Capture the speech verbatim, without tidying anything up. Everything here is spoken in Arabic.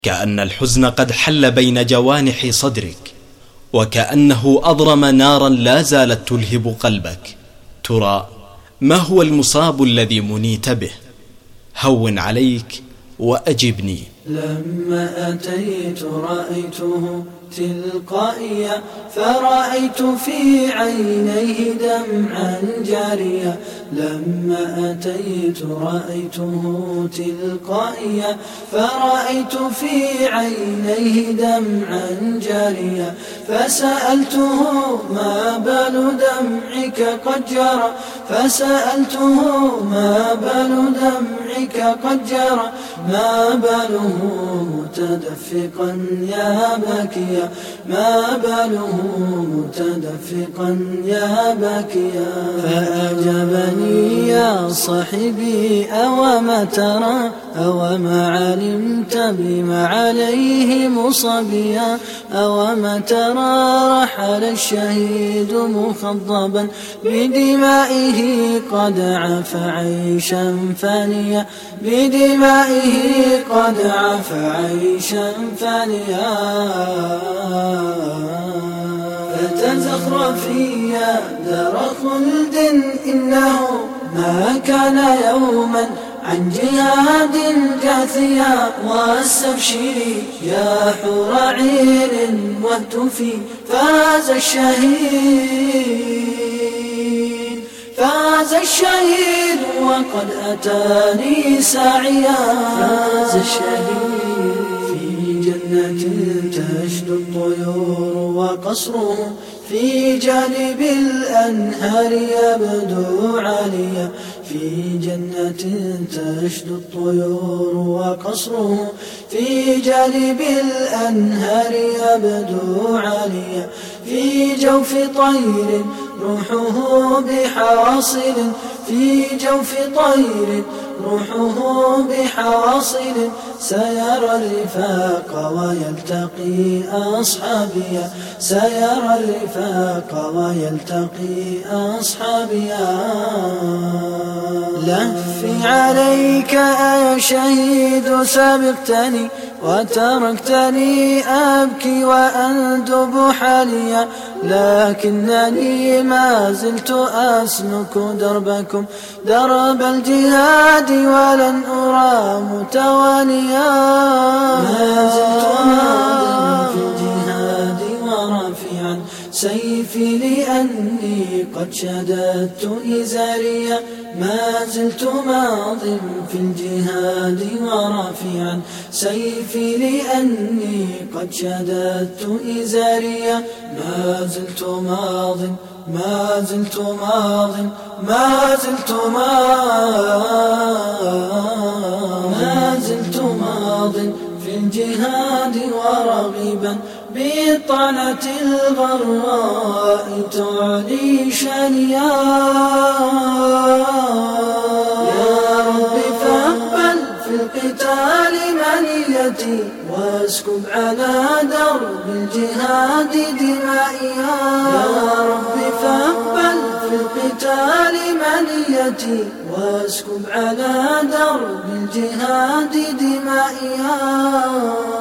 كأن الحزن قد حل بين جوانح صدرك، وكأنه أضرم نارا لا زالت تلهب قلبك. ترى ما هو المصاب الذي منيت به؟ هون عليك وأجبني. لما أتيت رأيته تلقائيا، فرأيت في عينيه دمعا جاريا. لما أتيت رأيته تلقائيا، فرأيت في عينيه دمعا جاريا. فسألته ما بال دمعك قد جرى، فسألته ما بال دمعك قد جرى، ما باله متدفقا يا باكيا، ما باله متدفقا يا باكيا. فأجابني يا صاحبي أوما ترى، أوما علمت بما عليه مصابيا، أوما ترى رحل الشهيد مخضبا بدمائه قد عفى عيشا فانيا، بدمائه قد عفى عيشا فانيا. فتزخرفي يا دار خلد إنه ما كان يوما عن جهاد جاثيا، واستبشري يا حور عين واهتفي فاز الشهيد، فاز الشهيد وقد أتاني ساعيا. فاز الشهيد في جنة تشدو الطيور وقصره في جانب الأنهار يبدو عاليا، في جنة تشدو الطيور وقصره في جانب الأنهار يبدو عاليا. في جوف طير روحه بحواصل، في جوف طير روحه بحواصل، سيرى الرفاق ويلتقي أصحابيا، سيرى الرفاق ويلتقي أصحابيا. لهفي عليك يا شهيد سبقتني، وتركتني أبكي وأندب حاليا، لكنني ما زلت أسلك دربكم درب الجهاد ولن أرى متوانيا. ما زلت ماضيا في الجهاد ورافعا سيفي لأني قد شددت إزاريا، ما زلت ماض في الجهاد ورافعا سيفي لأني قد شددت إزاريا. ما زلت ماض ما زلت ماض ما زلت ماض ما زلت ماض في الجهاد ورغبا بالطعنة الغراء تعلي شانيا. يا رب فاقبل في القتال منيتي، واسكب على درب الجهاد دمائيا. يا رب فاقبل في القتال منيتي، واسكب على درب الجهاد دمائيا.